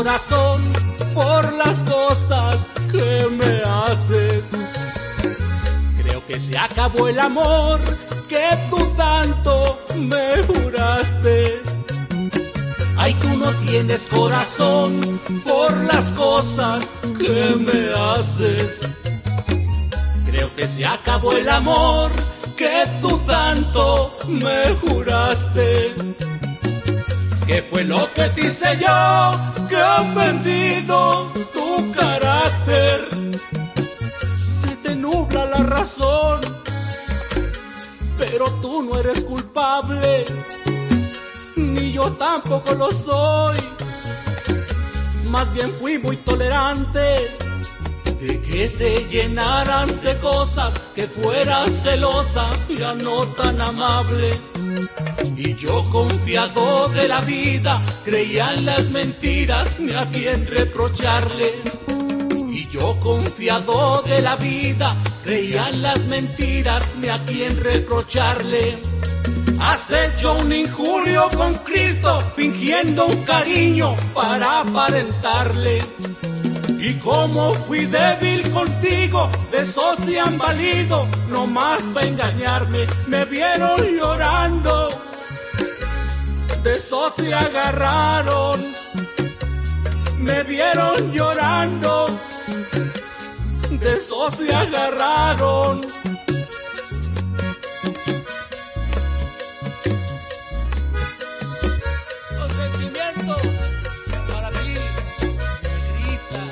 corazón por las cosas que me haces. Creo que se acabó el amor que tú tanto me juraste. Ay, tú no tienes corazón por las cosas que me haces. Creo que se acabó el amor que tú tanto me juraste. ¿Qué fue lo que te hice yo que ha ofendido tu carácter? Se te nubla la razón, pero tú no eres culpable, ni yo tampoco lo soy. Más bien fui muy tolerante de que te llenaran de cosas, que fueras celosa, ya no tan amable. Y yo confiado de la vida, creía en las mentiras, ni a quien reprocharle. Y yo confiado de la vida, creía en las mentiras, ni a quien reprocharle. Has hecho un injurio con Cristo, fingiendo un cariño para aparentarle. Y como fui débil contigo, de eso se han valido, nomás para engañarme. Me vieron llorando, de eso se agarraron. Me vieron llorando, de eso se agarraron. Consentimiento para ti, negrita.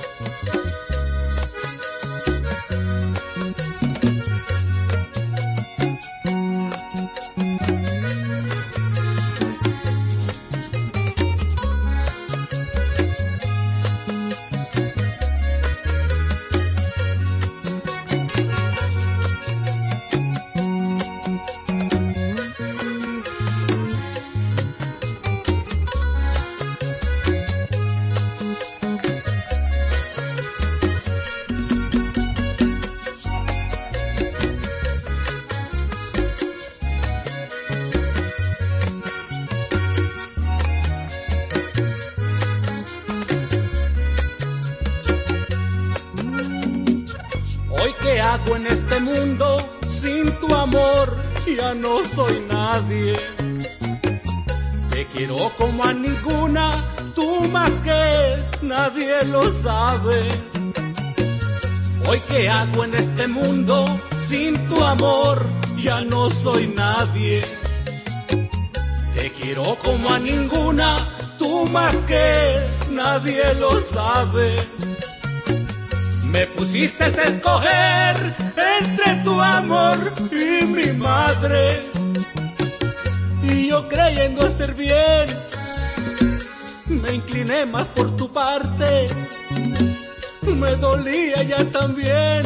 Hoy qué hago en este mundo, sin tu amor ya no soy nadie. Te quiero como a ninguna, tú más que nadie lo sabe. Hoy qué hago en este mundo, sin tu amor ya no soy nadie. Te quiero como a ninguna, tú más que nadie lo sabe. Me pusiste a escoger entre tu amor y mi madre. Y yo creyendo ser bien, me incliné más por tu parte. Me dolía ya también,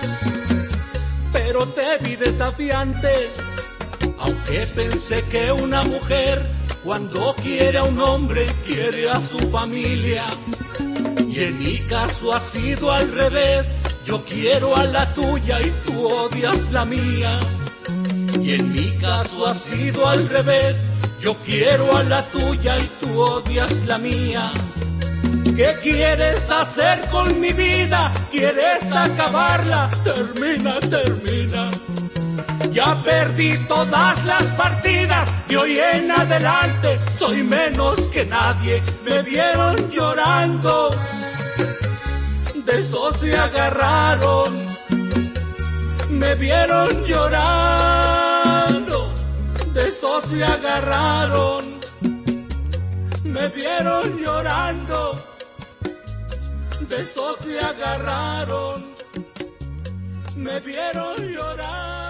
pero te vi desafiante. Aunque pensé que una mujer, cuando quiere a un hombre, quiere a su familia. Y en mi caso ha sido al revés, yo quiero a la tuya y tú odias la mía. Y en mi caso ha sido al revés, yo quiero a la tuya y tú odias la mía. ¿Qué quieres hacer con mi vida? ¿Quieres acabarla? Termina, termina. Ya perdí todas las partidas y hoy en adelante soy menos que nadie. Me vieron llorando, de eso se agarraron. Me vieron llorando, de eso se agarraron. Me vieron llorando, de eso se agarraron. Me vieron llorar.